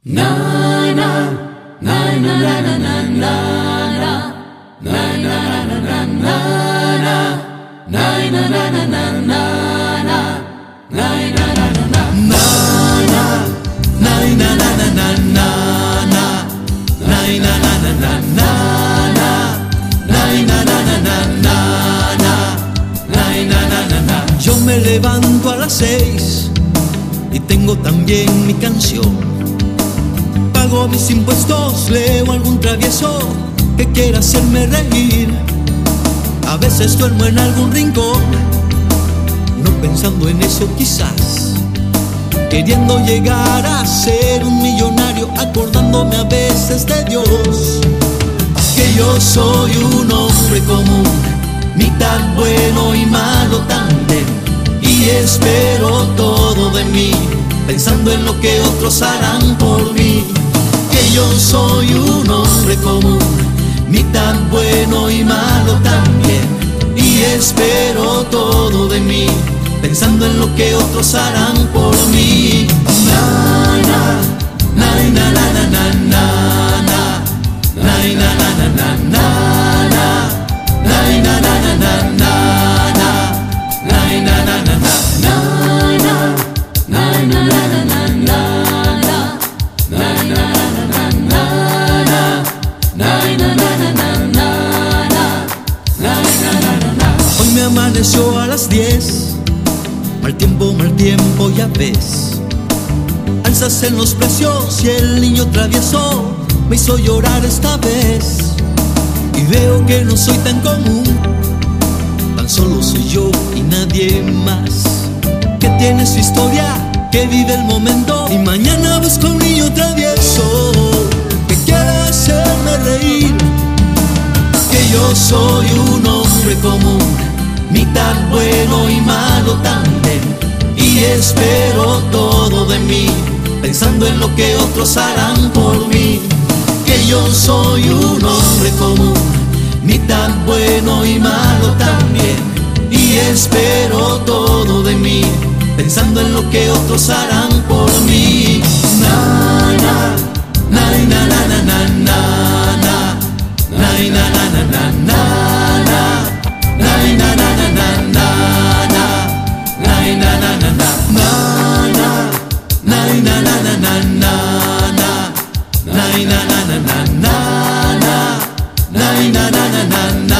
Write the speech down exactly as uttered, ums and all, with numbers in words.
Na na na na na na na na na na na na na na na na na na Yo me levanto a las seis y tengo también mi canción. Pago mis impuestos, leo algún travieso que quiera hacerme reír. A veces duermo en algún rincón, no pensando en eso quizás, queriendo llegar a ser un millonario, acordándome a veces de Dios. Que yo soy un hombre común, mitad bueno y malo también, y espero todo de mí, pensando en lo que otros harán por mí. Que yo soy un hombre común, mitad bueno y malo también, y espero todo de mí, pensando en lo que otros harán por mí. Na na na na na na na na na na na na na na na na na Hoy me amaneció a las diez, mal tiempo, mal tiempo, ya ves. Alzas en los precios y el niño travieso me hizo llorar esta vez. Y veo que no soy tan común, tan solo soy yo y nadie más, que tiene su historia, que vive el momento, y mañana busco un niño travieso que quiera hacerme reír. Que yo soy un hombre común, mitad bueno y malo también, y espero todo de mí, pensando en lo que otros harán por mí. Que yo soy un hombre común, mitad bueno y malo también, y espero todo de mí, pensando en lo que otros harán por mí. Na na na na na na na na na na na na na na na na